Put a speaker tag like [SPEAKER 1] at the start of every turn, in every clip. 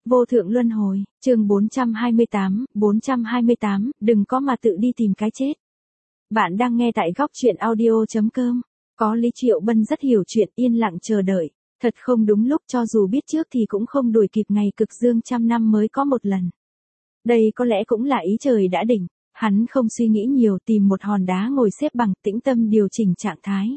[SPEAKER 1] Vô thượng luân hồi, chương 428, đừng có mà tự đi tìm cái chết. Bạn đang nghe tại góc truyện audio.com. Có lý Triệu Bân rất hiểu chuyện, yên lặng chờ đợi. Thật không đúng lúc, cho dù biết trước thì cũng không đuổi kịp ngày cực dương trăm năm mới có một lần. Đây có lẽ cũng là ý trời đã định. Hắn không suy nghĩ nhiều, tìm một hòn đá ngồi xếp bằng, tĩnh tâm điều chỉnh trạng thái.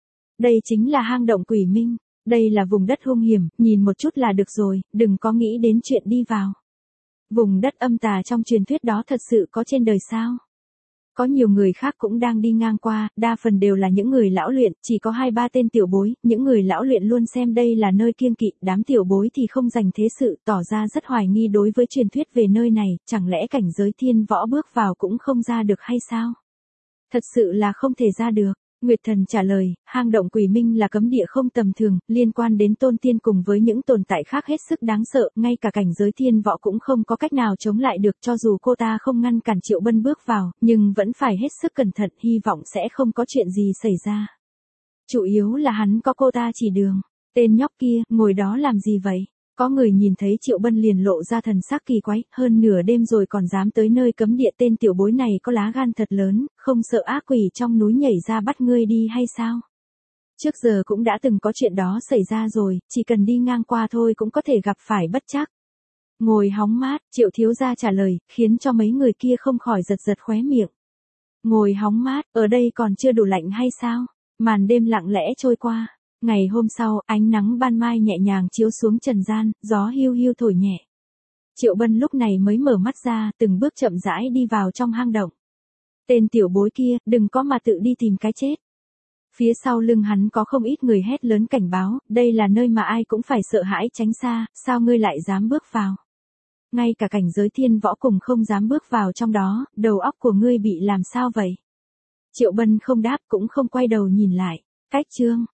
[SPEAKER 1] Đây chính là hang động Quỷ Minh. Đây là vùng đất hung hiểm, nhìn một chút là được rồi, đừng có nghĩ đến chuyện đi vào. Vùng đất âm tà trong truyền thuyết đó thật sự có trên đời sao? Có nhiều người khác cũng đang đi ngang qua, đa phần đều là những người lão luyện, chỉ có 2-3 tên tiểu bối, những người lão luyện luôn xem đây là nơi kiêng kỵ, đám tiểu bối thì không dành thế sự, tỏ ra rất hoài nghi đối với truyền thuyết về nơi này, chẳng lẽ cảnh giới thiên võ bước vào cũng không ra được hay sao? Thật sự là không thể ra được. Nguyệt Thần trả lời, hang động Quỷ Minh là cấm địa không tầm thường, liên quan đến tôn tiên cùng với những tồn tại khác hết sức đáng sợ, ngay cả cảnh giới thiên võ cũng không có cách nào chống lại được, cho dù cô ta không ngăn cản Triệu Bân bước vào, nhưng vẫn phải hết sức cẩn thận, hy vọng sẽ không có chuyện gì xảy ra. Chủ yếu là hắn có cô ta chỉ đường. Tên nhóc kia, ngồi đó làm gì vậy? Có người nhìn thấy Triệu Bân liền lộ ra thần sắc kỳ quái, hơn nửa đêm rồi còn dám tới nơi cấm địa, tên tiểu bối này có lá gan thật lớn, không sợ ác quỷ trong núi nhảy ra bắt ngươi đi hay sao? Trước giờ cũng đã từng có chuyện đó xảy ra rồi, chỉ cần đi ngang qua thôi cũng có thể gặp phải bất trắc. Ngồi hóng mát, Triệu thiếu gia trả lời, khiến cho mấy người kia không khỏi giật giật khóe miệng. Ngồi hóng mát, ở đây còn chưa đủ lạnh hay sao? Màn đêm lặng lẽ trôi qua. Ngày hôm sau, ánh nắng ban mai nhẹ nhàng chiếu xuống trần gian, gió hiu hiu thổi nhẹ. Triệu Bân lúc này mới mở mắt ra, từng bước chậm rãi đi vào trong hang động. Tên tiểu bối kia, đừng có mà tự đi tìm cái chết. Phía sau lưng hắn có không ít người hét lớn cảnh báo, đây là nơi mà ai cũng phải sợ hãi tránh xa, sao ngươi lại dám bước vào? Ngay cả cảnh giới thiên võ cùng không dám bước vào trong đó, đầu óc của ngươi bị làm sao vậy? Triệu Bân không đáp cũng không quay đầu nhìn lại. Cách chương